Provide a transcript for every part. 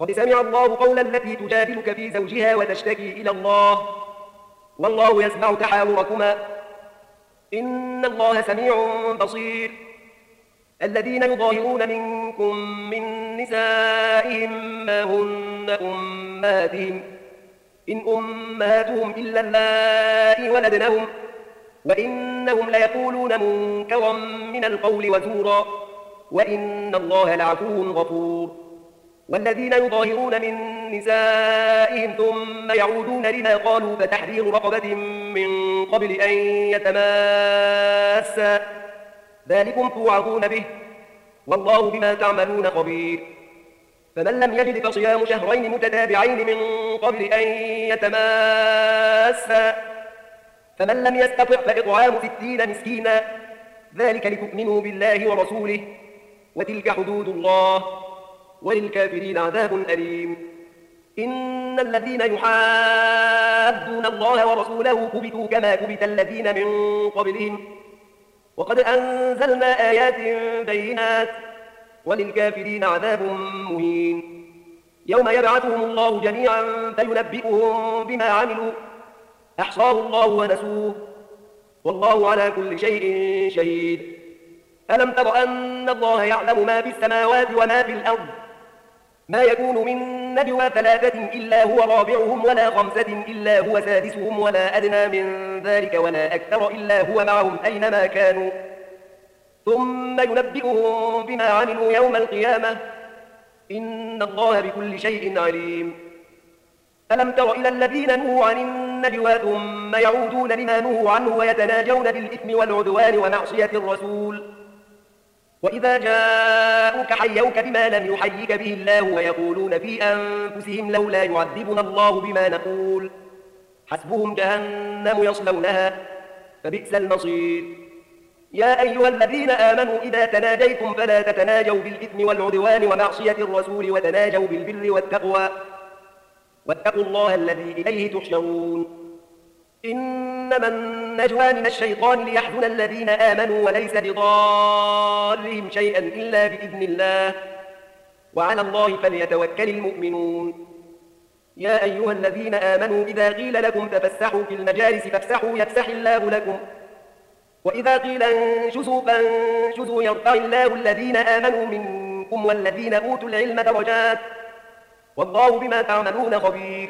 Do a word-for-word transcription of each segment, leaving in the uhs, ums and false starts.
قد سمع الله قول التي تجادلك في زوجها وتشتكي إلى الله والله يسمع تحاوركما إن الله سميع بصير. الذين يظاهرون منكم من نسائهم ما هن أمهاتهم إن أمهاتهم إلا اللائي ولدنهم وإنهم ليقولون منكرا من القول وزورا وإن الله لعفو غفور. والذين يظاهرون من نسائهم ثم يعودون لما قالوا فتحرير رقبة من قبل أن يتماسا ذلكم توعظون به والله بما تعملون خبير. فمن لم يجد فصيام شهرين متتابعين من قبل أن يتماسا فمن لم يستطع فإطعام ستين مسكينا ذلك لتؤمنوا بالله ورسوله وتلك حدود الله وللكافرين عذاب أليم. إن الذين يحادون الله ورسوله كبتوا كما كبت الذين من قبلهم وقد أنزلنا آيات بينات وللكافرين عذاب مهين. يوم يبعثهم الله جميعا فينبئهم بما عملوا أحصاه الله ونسوه والله على كل شيء شهيد. ألم تر أن الله يعلم ما في السماوات وما في الأرض ما يكون من نجوى ثلاثة إلا هو رابعهم ولا خمسة إلا هو سادسهم ولا أدنى من ذلك ولا أكثر إلا هو معهم أينما كانوا ثم ينبئهم بما عملوا يوم القيامة إن الله بكل شيء عليم. ألم تر إلى الذين نهوا عن النجوى ثم يعودون لما نهوا عنه ويتناجون بالإثم والعدوان ومعصية الرسول وإذا جاءوك حيوك بما لم يحيك به الله ويقولون في أنفسهم لولا يعذبنا الله بما نقول حسبهم جهنم يصلونها فبئس المصير. يا أيها الذين آمنوا إذا تناجيتم فلا تتناجوا بالإثم والعدوان ومعصية الرسول وتناجوا بالبر والتقوى واتقوا الله الذي إليه تحشرون. إنما النجوى من الشيطان ليحزن الذين آمنوا وليس بضارهم شيئا إلا بإذن الله وعلى الله فليتوكل المؤمنون. يا أيها الذين آمنوا إذا قيل لكم تفسحوا في المجالس فافسحوا يفسح الله لكم وإذا قيل انشزوا فانشزوا يرفع الله الذين آمنوا منكم والذين أوتوا العلم درجات والله بما تعملون خبير.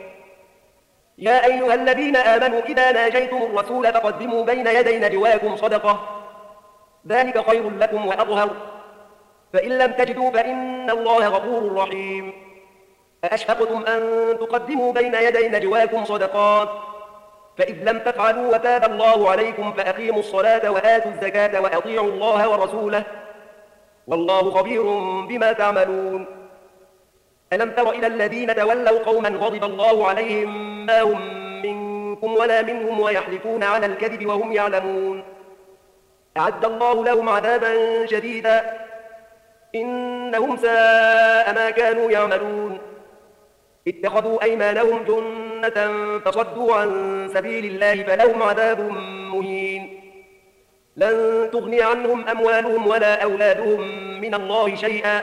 يا أيها الذين آمنوا إذا ناجيتم الرسول فقدموا بين يدي نجواكم صدقة ذلك خير لكم وأطهر فإن لم تجدوا فإن الله غفور رحيم. أأشفقتم أن تقدموا بين يدي نجواكم صدقات فإذ لم تفعلوا وتاب الله عليكم فأقيموا الصلاة وآتوا الزكاة وأطيعوا الله ورسوله والله خبير بما تعملون. ألم تر إلى الذين تولوا قوما غضب الله عليهم ما هم منكم ولا منهم ويحلفون على الكذب وهم يعلمون أعد الله لهم عذابا شديدا إنهم ساء ما كانوا يعملون. اتخذوا أيمانهم جنة فصدوا عن سبيل الله فلهم عذاب مهين. لن تغني عنهم أموالهم ولا أولادهم من الله شيئا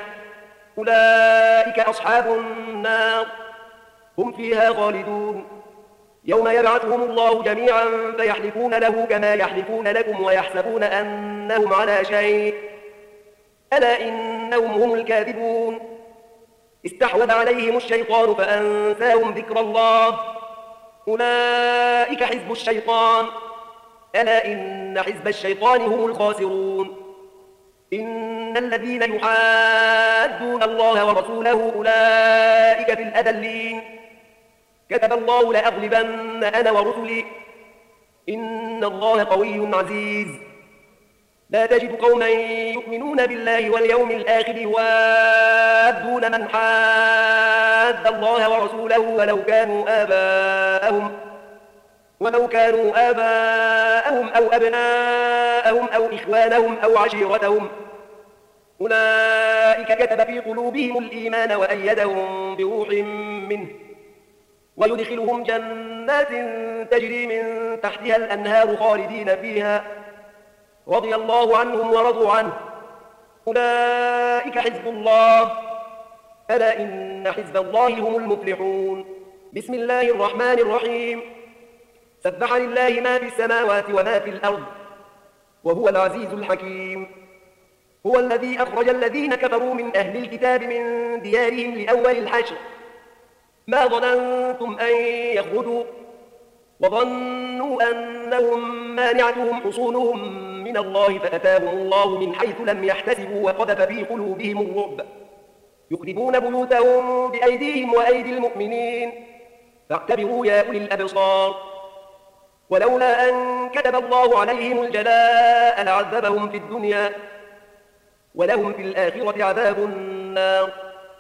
أولئك أصحاب النار هم فيها خالدون. يوم يبعثهم الله جميعا فيحلفون له كما يحلفون لكم ويحسبون أنهم على شيء ألا إنهم هم الكاذبون. استحوذ عليهم الشيطان فأنساهم ذكر الله أولئك حزب الشيطان ألا إن حزب الشيطان هم الخاسرون. إن الذين يحادون الله ورسوله أولئك في الأذلين كتب الله لأغلبن أنا ورسلي إن الله قوي عزيز. لا تجد قوما يؤمنون بالله واليوم الآخر يوادون من حاد الله ورسوله ولو كانوا آباءهم ولو كانوا آباءهم أو أبناءهم أو إخوانهم أو عشيرتهم أولئك كتب في قلوبهم الإيمان وأيدهم بروح منه ويدخلهم جنات تجري من تحتها الأنهار خالدين فيها رضي الله عنهم ورضوا عنه أولئك حزب الله ألا إن حزب الله هم المفلحون. بسم الله الرحمن الرحيم. سبح لله ما في السماوات وما في الأرض وهو العزيز الحكيم. هو الذي أخرج الذين كفروا من أهل الكتاب من ديارهم لأول الحشر ما ظننتم أن يخرجوا وظنوا أنهم مانعتهم حصونهم من الله فأتاهم الله من حيث لم يحتسبوا وقذف في قلوبهم الرعب يخربون بيوتهم بأيديهم وأيدي المؤمنين فاعتبروا يا أولي الأبصار. ولولا أن كتب الله عليهم الجلاء لعذبهم في الدنيا ولهم في الآخرة عذاب النار.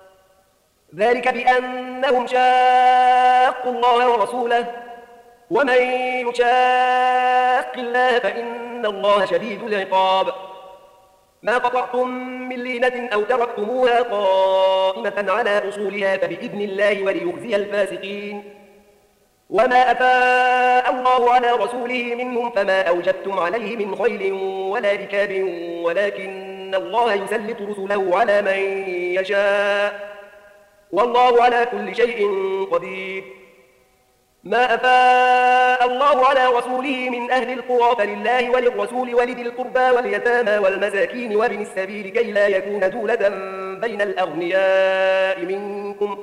ذلك بأنهم شاقوا الله ورسوله ومن يشاق الله فإن الله شديد العقاب. ما قطعتم من لينة أو تركتموها قائمة على أصولها فبإذن الله وليخزي الفاسقين. وما أفاء الله على رسوله منهم فما أوجبتم عليه من خيل ولا ركاب ولكن الله يسلط رسله على من يشاء والله على كل شيء قدير. ما أفاء الله على رسوله من أهل القرى فلله وللرسول ولذي القربى واليتامى والمساكين وابن السبيل كي لا يكون دولة بين الأغنياء منكم.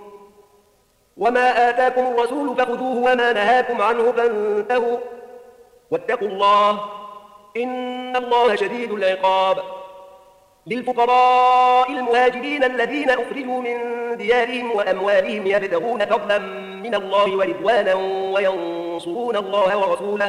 وما آتاكم الرسول فخذوه وما نهاكم عنه فانتهوا واتقوا الله إن الله شديد العقاب. للفقراء المهاجرين الذين أخرجوا من ديارهم وأموالهم يبتغون فضلا من الله ورضوانا وينصرون الله ورسوله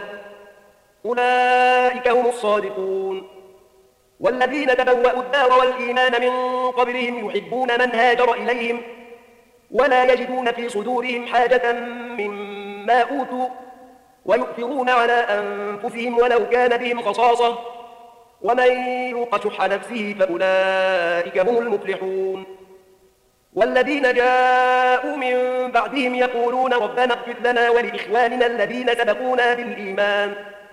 أولئك هم الصادقون. والذين تبوأوا الدار والإيمان من قبلهم يحبون من هاجر إليهم ولا يجدون في صدورهم حاجة مما أوتوا ويؤثرون على أنفسهم ولو كان بهم خصاصة ومن يوق شح نفسه فأولئك هم المفلحون. والذين جاءوا من بعدهم يقولون ربنا اغفر لنا ولإخواننا الذين سبقونا بالإيمان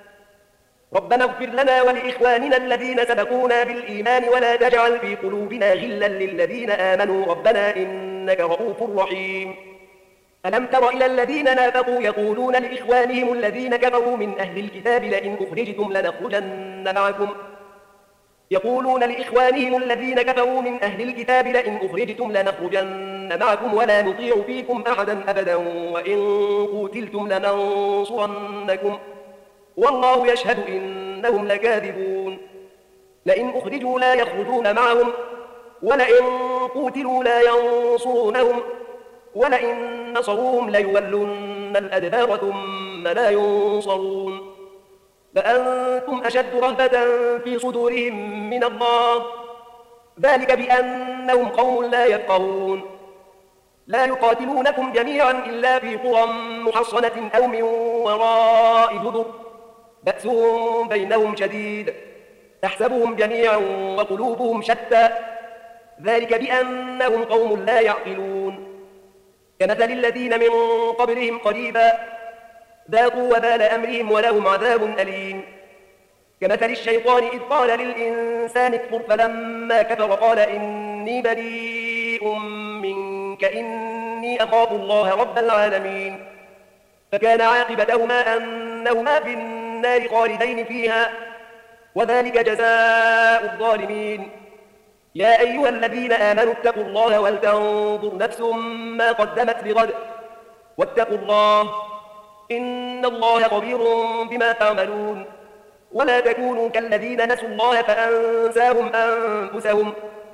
ربنا اغفر لنا ولإخواننا الذين سبقونا بالإيمان ولا تجعل في قلوبنا غلا للذين آمنوا ربنا إنك رؤوف رحيم. ألم تر إلى الذين نافقوا يقولون لإخوانهم الذين كفروا من أهل الكتاب لئن أخرجتم لنخرجن معكم يقولون لإخوانهم الذين كفروا من أهل الكتاب لئن أخرجتم لنخرجن معكم ولا نطيع فيكم أحدا أبدا وإن قوتلتم لننصرنكم والله يشهد إنهم لكاذبون. لئن أخرجوا لا يخرجون معهم ولئن قوتلوا لا ينصرونهم ولئن نصروهم ليولن الأدبار ثم لا ينصرون. فأنتم أشد رهبة في صدورهم من الله ذلك بأنهم قوم لا يفقهون. لا يقاتلونكم جميعا إلا في قرى محصنة أو من وراء جدر بأسهم بينهم شديد تحسبهم جميعا وقلوبهم شتى ذلك بأنهم قوم لا يعقلون. كمثل الذين من قبلهم قريبا ذاقوا وبال أمرهم ولهم عذاب أليم. كمثل الشيطان إذ قال للإنسان اكفر فلما كفر قال إني بريء منك إني أخاف الله رب العالمين فكان عاقبتهما أنهما في النار خالدين فيها وذلك جزاء الظالمين. يا أيها الذين آمنوا اتقوا الله ولتنظر نفس ما قدمت لغد واتقوا الله إن الله خبير بما تعملون. ولا تكونوا كالذين نسوا الله فأنساهم أنفسهم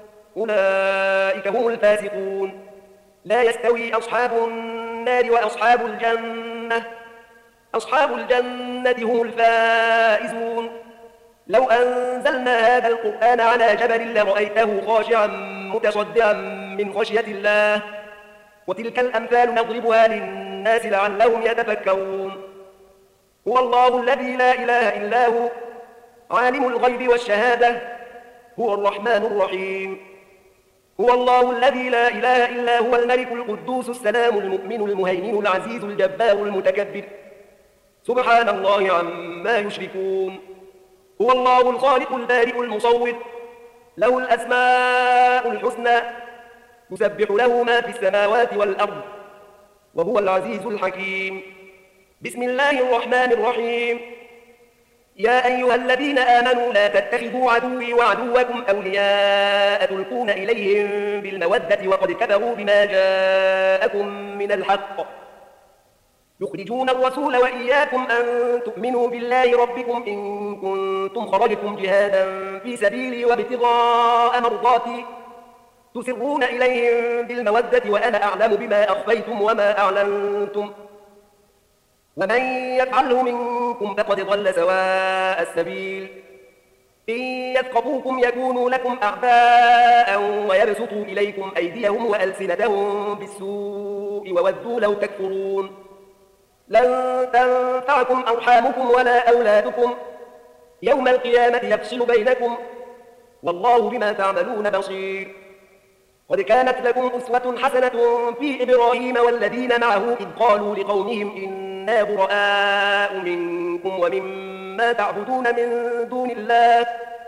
أولئك هم الفاسقون. لا يستوي أصحاب النار وأصحاب الجنة أصحاب الجنة هم الفائزون. لو أنزلنا هذا القرآن على جبل لرأيته خاشعا متصدعا من خشية الله وتلك الأمثال نضربها للناس لعلهم يتفكرون. هو الله الذي لا إله إلا هو عالم الغيب والشهادة هو الرحمن الرحيم. هو الله الذي لا إله إلا هو الملك القدوس السلام المؤمن المهيمن العزيز الجبار المتكبر سبحان الله عما يشركون. هو الله الخالق البارئ المصور له الأسماء الحسنى يسبح له ما في السماوات والأرض وهو العزيز الحكيم. بسم الله الرحمن الرحيم. يا أيها الذين آمنوا لا تتخذوا عدوي وعدوكم أولياء تلقون إليهم بالمودة وقد كفروا بما جاءكم من الحق يخرجون الرسول وإياكم أن تؤمنوا بالله ربكم إن كنتم خرجتم جهادا في سبيلي وابتغاء مرضاتي تسرون إليهم بالمودة وأنا أعلم بما أخفيتم وما أعلنتم ومن يفعله منكم فقد ضل سواء السبيل. إن يثقفوكم يكونوا لكم أعداء ويبسطوا إليكم أيديهم وألسنتهم بالسوء وودوا لو تكفرون. لن تنفعكم أرحامكم ولا أولادكم يوم القيامة يفصل بينكم والله بما تعملون بصير. قد كانت لكم أسوة حسنة في إبراهيم والذين معه إذ قالوا لقومهم إنا براء منكم ومما تعبدون من دون الله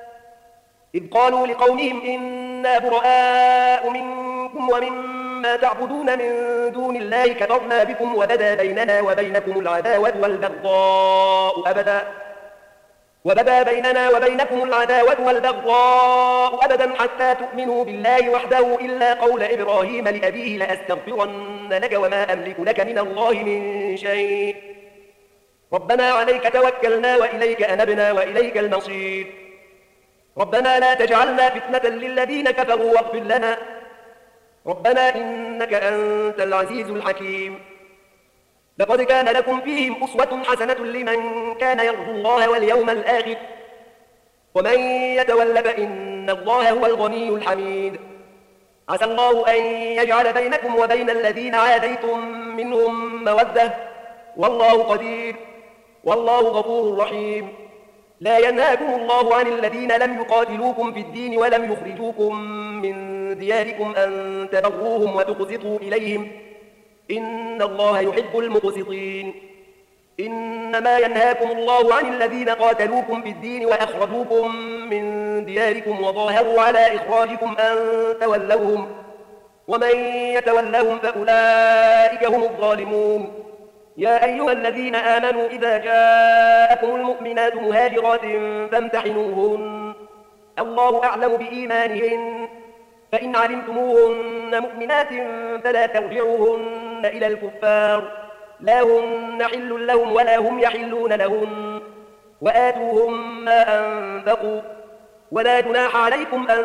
إذ قالوا لقومهم إنا براء منكم ومما تعبدون من دون الله كفرنا بكم وبدا بيننا وبينكم العداوة والبغضاء أبدا وبدا بيننا وبينكم العداوة والبغضاء أبدا حتى تؤمنوا بالله وحده إلا قول إبراهيم لأبيه لأستغفرن لك وما أملك لك من الله من شيء ربنا عليك توكلنا وإليك أنبنا وإليك المصير. ربنا لا تجعلنا فتنة للذين كفروا واغفر لنا ربنا إنك أنت العزيز الحكيم. لقد كان لكم فيهم أسوة حسنة لمن كان يرجو الله واليوم الآخر ومن يتول فإن الله هو الغني الحميد. عسى الله أن يجعل بينكم وبين الذين عاديتم منهم مودة والله قدير والله غفور رحيم. لا ينهاكم الله عن الذين لم يقاتلوكم في الدين ولم يخرجوكم من دياركم أن تبروهم وتقسطوا إليهم إن الله يحب المقسطين. إنما ينهاكم الله عن الذين قاتلوكم في الدين وأخرجوكم من دياركم وظاهروا على إخراجكم أن تولوهم ومن يتولهم فأولئك هم الظالمون. يا أيها الذين آمنوا إذا جاءكم المؤمنات مهاجرات فامتحنوهن الله أعلم بإيمانهن فإن علمتموهن مؤمنات فلا ترجعوهن إلى الكفار لا هن حل لهم ولا هم يحلون لهن وآتوهم ما أنفقوا ولا جناح عليكم أن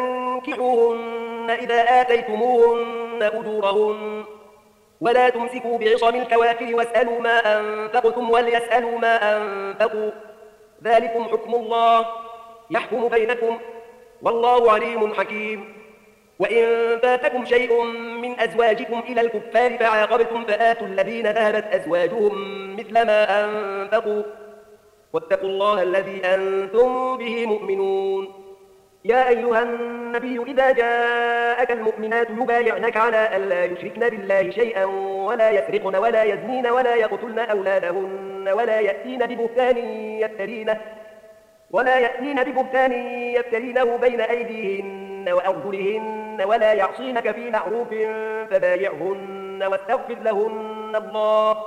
تنكحوهن إذا آتيتموهن أجورهن ولا تمسكوا بعصم الكوافر واسألوا ما أنفقتم وليسألوا ما أنفقوا ذلكم حكم الله يحكم بينكم والله عليم حكيم. وإن فاتكم شيء من أزواجكم إلى الكفار فعاقبتم فآتوا الذين ذهبت أزواجهم مثل ما أنفقوا واتقوا الله الذي أنتم به مؤمنون. يا أيها النبي إذا جاءك المؤمنات يبايعنك على ألا يشركن بالله شيئا ولا يسرقن ولا يزنين ولا يقتلن أولادهن ولا يأتين ببهتان يفترينه ولا يأتين ببهتان يفترينه بين أيديهن وأرجلهن ولا يعصينك في معروف فبايعهن واستغفر لهن الله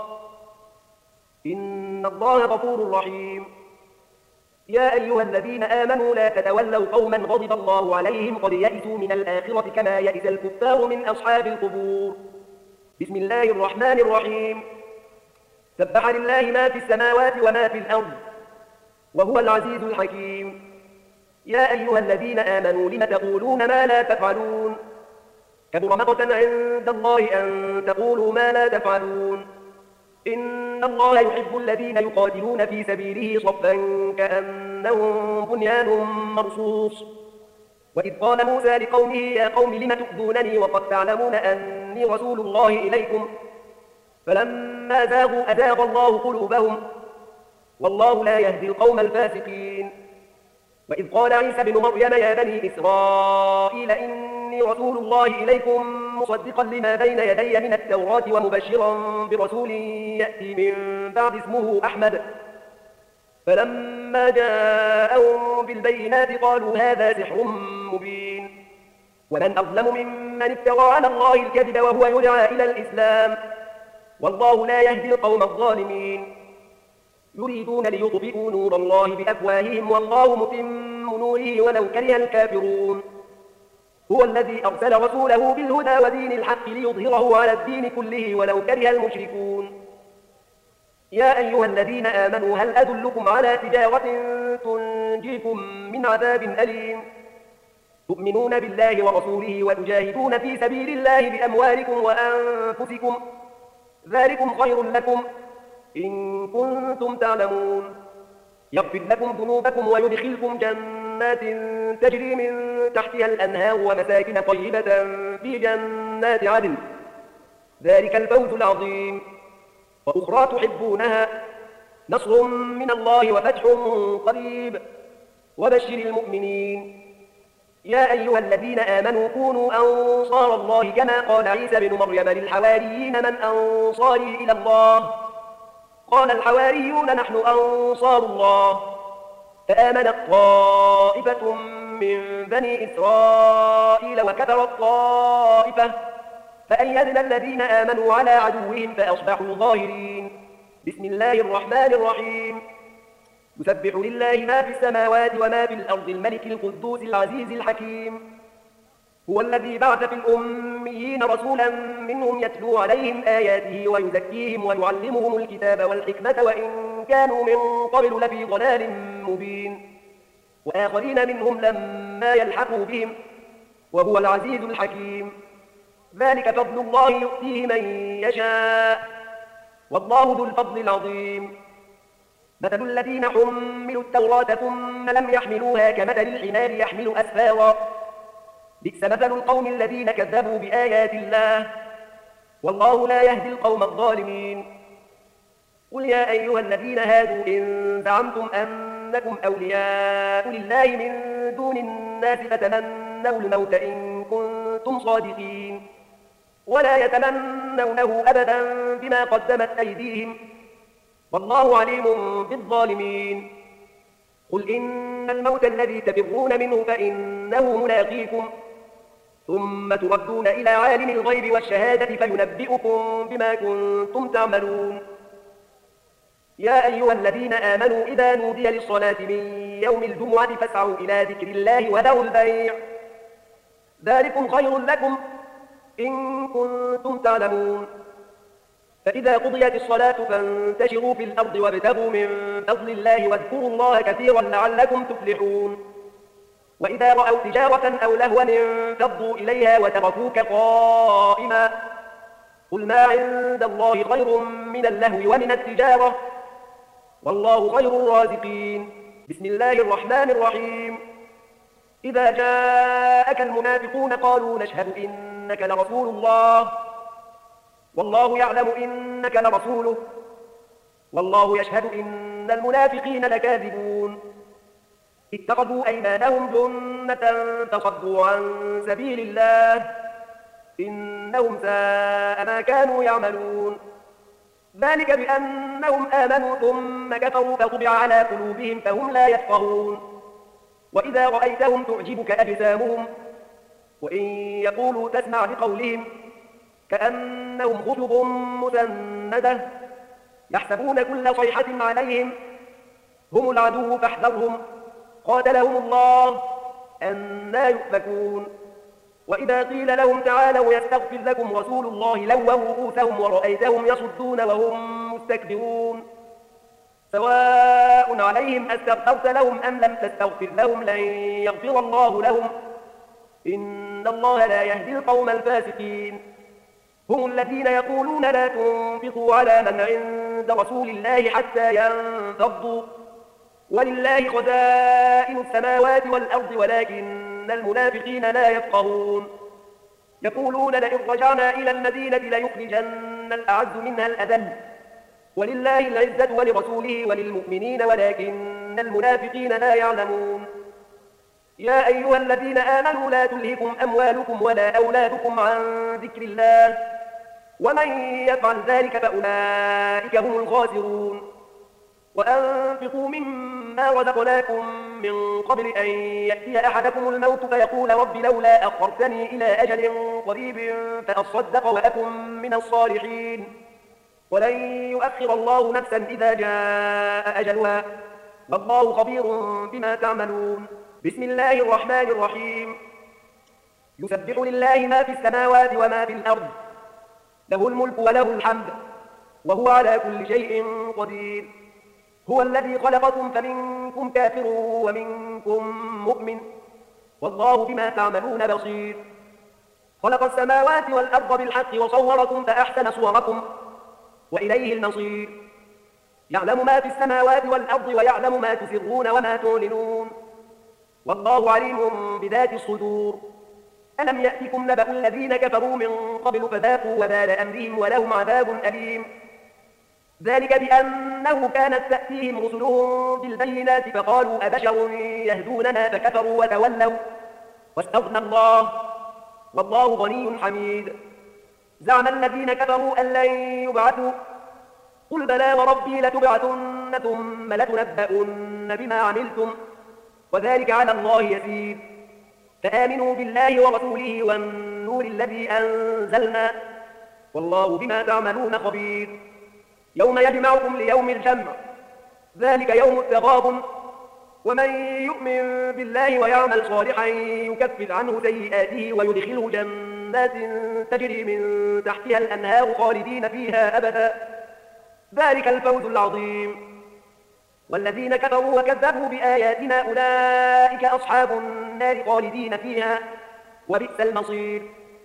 إن الله غفور رحيم. يا أيها الذين آمنوا لا تتولوا قوما غضب الله عليهم قد يئسوا من الآخرة كما يئس الكفار من أصحاب القبور. بسم الله الرحمن الرحيم. سبح لله ما في السماوات وما في الأرض وهو العزيز الحكيم. يا أيها الذين آمنوا لم تقولون ما لا تفعلون كبر مقتا عند الله أن تقولوا ما لا تفعلون. إن الله يحب الذين يقاتلون في سبيله صفا كأنهم بنيان مرصوص. وإذ قال موسى لقومه يا قوم لم تؤذونني وقد تعلمون أني رسول الله إليكم فلما زاغوا أزاغ الله قلوبهم والله لا يهدي القوم الفاسقين. وإذ قال عيسى بن مريم يا بني إسرائيل إني رسول الله إليكم مصدقا لما بين يدي من التوراة ومبشرا برسول يأتي من بعد اسمه أحمد فلما جاءهم بالبينات قالوا هذا سحر مبين. ومن أظلم ممن من افترى على الله الكذب وهو يدعى إلى الإسلام والله لا يهدي القوم الظالمين يريدون ليطفئوا نور الله بأفواههم والله متم نوره ولو كره الكافرون هو الذي أرسل رسوله بالهدى ودين الحق ليظهره على الدين كله ولو كره المشركون يا أيها الذين آمنوا هل أدلكم على تجارة تنجيكم من عذاب أليم تؤمنون بالله ورسوله وتجاهدون في سبيل الله بأموالكم وأنفسكم ذلكم خير لكم إن كنتم تعلمون يغفر لكم ذنوبكم ويدخلكم جنات تجري من تحتها الأنهار ومساكن طيبة في جنات عدن ذلك الفوز العظيم وأخرى تحبونها نصر من الله وفتح قريب وبشر المؤمنين يا أيها الذين آمنوا كونوا أنصار الله كما قال عيسى بن مريم للحواريين من أنصاري إلى الله قال الحواريون نحن أنصار الله فآمنت طائفة من بني إسرائيل وكفرت طائفة فأيدنا الذين آمنوا على عدوهم فأصبحوا ظاهرين بسم الله الرحمن الرحيم يسبح لله ما في السماوات وما في الأرض الملك القدوس العزيز الحكيم هو الذي بعث في الأميين رسولا منهم يتلو عليهم آياته ويزكيهم ويعلمهم الكتاب والحكمة وإن كانوا من قبل لفي ضلال مبين وآخرين منهم لما يلحقوا بهم وهو العزيز الحكيم ذلك فضل الله يؤتيه من يشاء والله ذو الفضل العظيم مثل الذين حملوا التوراة ثم لم يحملوها كمثل الحمار يحمل أسفارا بئس مثل القوم الذين كذبوا بآيات الله والله لا يهدي القوم الظالمين قل يا أيها الذين هادوا إن زعمتم أنكم أولياء لله من دون الناس فتمنوا الموت إن كنتم صادقين ولا يتمنونه أبدا بما قدمت أيديهم والله عليم بالظالمين قل إن الموت الذي تفرون منه فإنه ملاقيكم ثم تردون إلى عالم الغيب والشهادة فينبئكم بما كنتم تعملون يا أيها الذين آمنوا إذا نودي للصلاة من يوم الجمعة فاسعوا إلى ذكر الله وذروا البيع ذلكم خير لكم إن كنتم تعلمون فإذا قضيت الصلاة فانتشروا في الأرض وابتغوا من فضل الله واذكروا الله كثيرا لعلكم تفلحون وإذا رأوا تجارة أو لهوا انفضوا إليها وتركوك قائما قل ما عند الله خير من اللهو ومن التجارة والله خير الرازقين بسم الله الرحمن الرحيم إذا جاءك المنافقون قالوا نشهد إنك لرسول الله والله يعلم إنك لرسوله والله يشهد إن المنافقين لكاذبون اتخذوا أيمانهم جنة فصدوا عن سبيل الله إنهم ساء ما كانوا يعملون ذلك بأنهم آمنوا ثم كفروا فطبع على قلوبهم فهم لا يفقهون وإذا رأيتهم تعجبك أجسامهم وإن يقولوا تسمع لقولهم كأنهم خشب مسندة يحسبون كل صيحة عليهم هم العدو فاحذرهم قاتلهم الله أنى يؤفكون وإذا قيل لهم تعالوا يستغفر لكم رسول الله لووا رؤوسهم ورأيتهم يصدون وهم مستكبرون سواء عليهم أستغفرت لهم أم لم تستغفر لهم لن يغفر الله لهم إن الله لا يهدي القوم الفاسقين هم الذين يقولون لا تنفقوا على من عند رسول الله حتى ينفضوا ولله خزائن السماوات والأرض ولكن المنافقين لا يفقهون يقولون لئن رجعنا إلى المدينة ليخرجن الأعز منها الأذل ولله العزة ولرسوله وللمؤمنين ولكن المنافقين لا يعلمون يا أيها الذين آمنوا لا تلهكم أموالكم ولا أولادكم عن ذكر الله ومن يفعل ذلك فأولئك هم الخاسرون وأنفقوا مما رزقناكم من قبل أن يأتي أحدكم الموت فيقول رب لولا أخرتني إلى أجل قريب فأصدق وأكن من الصالحين ولن يؤخر الله نفسا إذا جاء أجلها والله خبير بما تعملون. بسم الله الرحمن الرحيم. يسبح لله ما في السماوات وما في الأرض له الملك وله الحمد وهو على كل شيء قدير. هو الذي خلقكم فمنكم كافر ومنكم مؤمن والله بما تعملون بصير. خلق السماوات والأرض بالحق وصوركم فأحسن صوركم وإليه المصير. يعلم ما في السماوات والأرض ويعلم ما تسرون وما تعلنون والله عليم بذات الصدور. ألم يأتكم نبأ الذين كفروا من قبل فذاقوا وبال أمرهم ولهم عذاب أليم. ذلك بأنه كانت تأتيهم رسلهم بالبينات فقالوا أبشر يهدوننا فكفروا وتولوا واستغنى الله والله غني حميد. زعم الذين كفروا أن لن يبعثوا قل بلى وربي لتبعثن ثم لتنبؤن بما عملتم وذلك على الله يسير. فآمنوا بالله ورسوله والنور الذي أنزلنا والله بما تعملون خبير. يوم يجمعكم ليوم الجمع ذلك يوم التغابن ومن يؤمن بالله ويعمل صالحا يكفر عنه سيئاته ويدخله جنات تجري من تحتها الأنهار خالدين فيها أبدا ذلك الفوز العظيم. والذين كفروا وكذبوا بآياتنا أولئك أصحاب النار خالدين فيها وبئس المصير.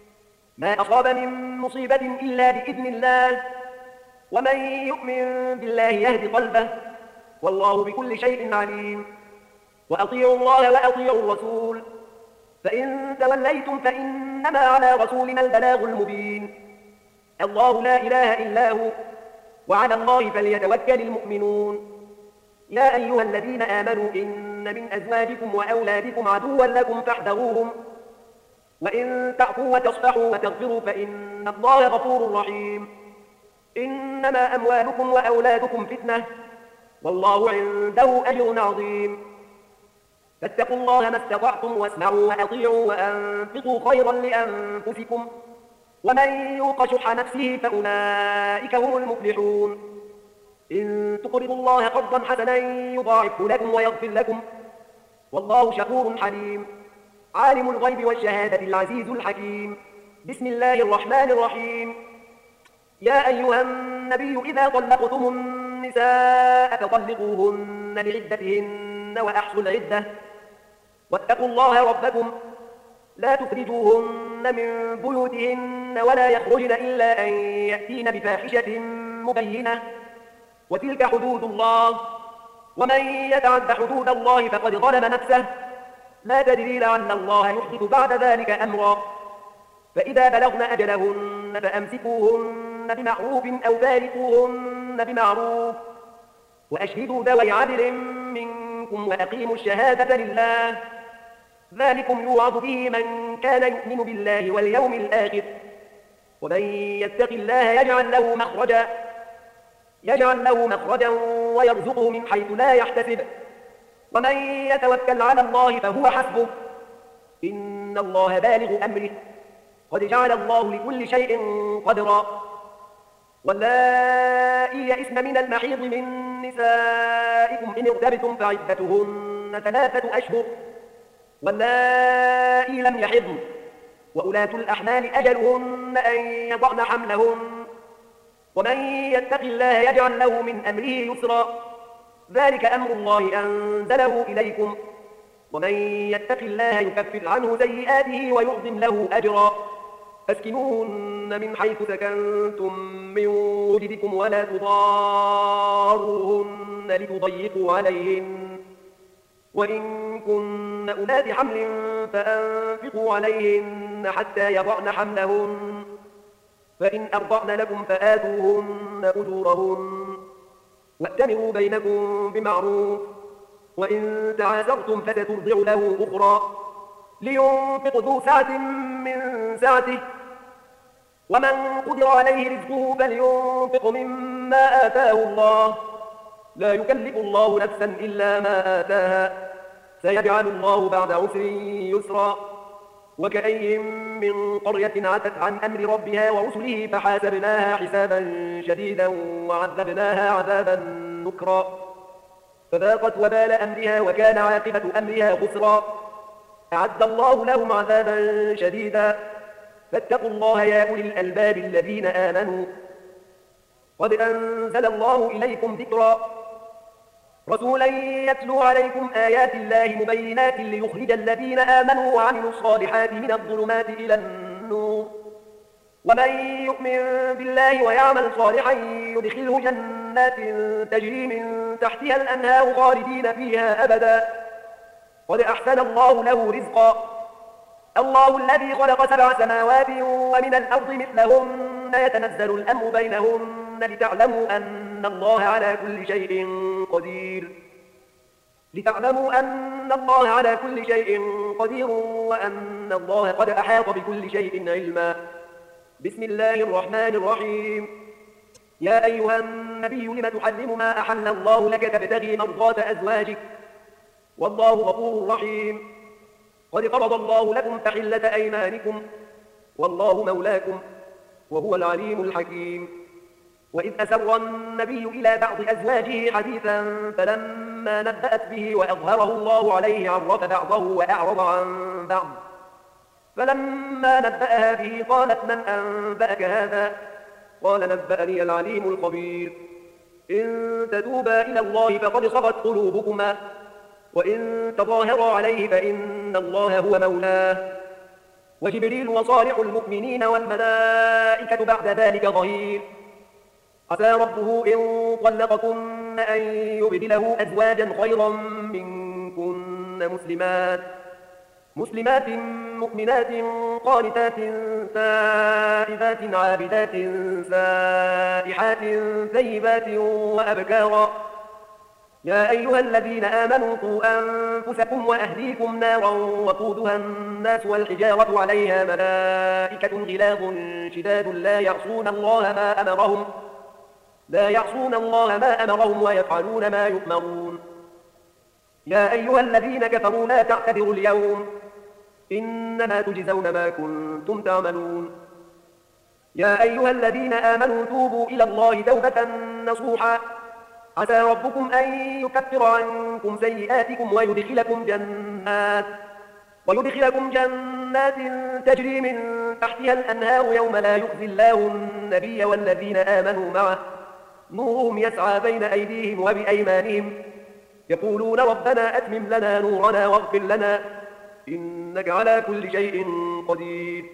ما أصاب من مصيبة إلا بإذن الله ومن يؤمن بالله يهد قلبه والله بكل شيء عليم. وأطيعوا الله وأطيعوا الرسول فإن توليتم فإنما على رسولنا البلاغ المبين. الله لا إله إلا هو وعلى الله فليتوكل المؤمنون. يا أيها الذين آمنوا إن من أزواجكم وأولادكم عدوا لكم فاحذروهم وإن تعفوا وتصفحوا وتغفروا فإن الله غفور رحيم. إنما أموالكم وأولادكم فتنة والله عنده أجر عظيم. فاتقوا الله ما استطعتم واسمعوا وأطيعوا وأنفقوا خيرا لأنفسكم ومن يوق شح نفسه فأولئك هم المفلحون. إن تقرضوا الله قرضا حسنا يضاعفه لكم ويغفر لكم والله شكور حليم. عالم الغيب والشهادة العزيز الحكيم. بسم الله الرحمن الرحيم. يا أيها النبي إذا طلقتم النساء فطلقوهن لعدتهن وأحصوا العدة واتقوا الله ربكم لا تخرجوهن من بيوتهن ولا يخرجن إلا أن يأتين بفاحشة مبينة وتلك حدود الله ومن يتعد حدود الله فقد ظلم نفسه لا تدري لعل الله يحدث بعد ذلك أمرا. فإذا بلغن أجلهن فأمسكوهن بمعروف أو فارقوهن بمعروف وأشهدوا ذوي عدل منكم وأقيموا الشهادة لله ذلكم يوعظ به من كان يؤمن بالله واليوم الآخر ومن يتق الله يجعل له مخرجا يجعل له مخرجا ويرزقه من حيث لا يحتسب ومن يتوكل على الله فهو حسبه إن الله بالغ أمره قد جعل الله لكل شيء قدرا. واللائي يئسن من المحيض من نسائكم إن ارتبتم فعدتهن ثلاثة أشهر واللائي لم يحضن وأولاة الأحمال أجلهن أن يضعن حملهن ومن يتق الله يجعل له من أمره يسرا ذلك أمر الله أنزله إليكم ومن يتق الله يكفر عنه سيئاته ويعظم له أجرا. فاسكنوهن من حيث سكنتم من وجدكم ولا تضاروهن لتضيقوا عليهن وإن كن أولاد حمل فأنفقوا عليهن حتى يضعن حملهن فإن أرضعن لكم فآتوهن أجورهن وأتمروا بينكم بمعروف وإن تعاسرتم فسترضع له أخرى لينفق ذو سعة من سعته ومن قدر عليه رزقه فلينفق مما آتاه الله لا يكلف الله نفسا إلا ما آتاها سيجعل الله بعد عسر يسرا وكأي من قرية عتت عن أمر ربها ورسله فحاسبناها حسابا شديدا وعذبناها عذابا نكرا فذاقت وبال أمرها وكان عاقبة أمرها خسرا أعد الله لهم عذابا شديدا فاتقوا الله يا أولي الألباب الذين آمنوا قد أنزل الله إليكم ذكرا رسولا يتلو عليكم آيات الله مبينات ليخرج الذين آمنوا وعملوا الصالحات من الظلمات إلى النور ومن يؤمن بالله ويعمل صالحا يدخله جنات تجري من تحتها الأنهار خالدين فيها أبدا قد أحسن الله له رزقا الله الذي خلق سبع سماوات ومن الأرض مثلهن يتنزل الأمر بينهن لتعلموا أن الله على كل شيء قدير لتعلموا أن الله على كل شيء قدير وأن الله قد أحاط بكل شيء علما بسم الله الرحمن الرحيم يا أيها النبي لم تحرم ما أحل الله لك تبتغي مرضات أزواجك والله غفور رحيم قد فرض الله لكم تحلة أيمانكم والله مولاكم وهو العليم الحكيم وإذ أسر النبي إلى بعض أزواجه حديثا فلما نبأت به وأظهره الله عليه عرف بعضه وأعرض عن بعض فلما نبأها به قالت من أنبأك هذا قال نبأني العليم الخبير إن تتوبا إلى الله فقد صغت قلوبكما وإن تظاهرا عليه فإن الله هو مولاه وجبريل وصالح المؤمنين والملائكة بعد ذلك ظهير عسى ربه إن طلقكن أن يبدله أزواجا خيرا منكن مسلمات مسلمات مؤمنات قانتات تائبات عابدات سائحات ثيبات وأبكارا يا أيها الذين آمنوا قوا أنفسكم وأهليكم نارا وقودها الناس والحجارة عليها ملائكة غلاظ شداد لا يعصون الله ما أمرهم لا يعصون الله ما أمرهم ويفعلون ما يؤمرون يا أيها الذين كفروا لا تعتذروا اليوم إنما تجزون ما كنتم تعملون يا أيها الذين آمنوا توبوا إلى الله توبة نصوحا عسى ربكم أن يكفر عنكم سيئاتكم ويدخلكم جنات ويدخلكم جنات تجري من تحتها الأنهار يوم لا يخزي الله النبي والذين آمنوا معه نورهم يسعى بين أيديهم وبأيمانهم يقولون ربنا أتمم لنا نورنا واغفر لنا إنك على كل شيء قدير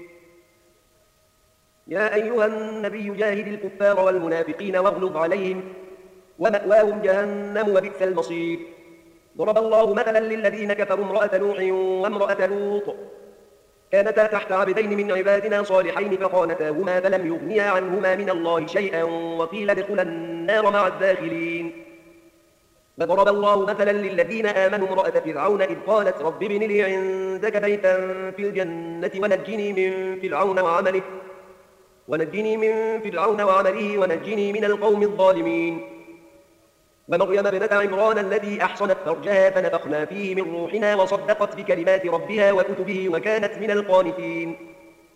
يا أيها النبي جاهد الكفار والمنافقين واغلظ عليهم ومأواهم جهنم وبئس المصير ضرب الله مثلا للذين كفروا امرأة نوح وامرأة لوط كانتا تحت عبدين من عبادنا صالحين فخانتاهما فلم يغنيا عنهما من الله شيئا وقيل ادخلا النار مع الداخلين وضرب الله مثلا للذين آمنوا امرأة فرعون إذ قالت رب ابن لي عندك بيتا في الجنة ونجني من فرعون وعمله ونجني من فرعون وعمله ونجني من القوم الظالمين ومريم ابنة عمران الذي أحصنت فرجها فنفخنا فيه من روحنا وصدقت بكلمات ربها وكتبه وكانت من القانتين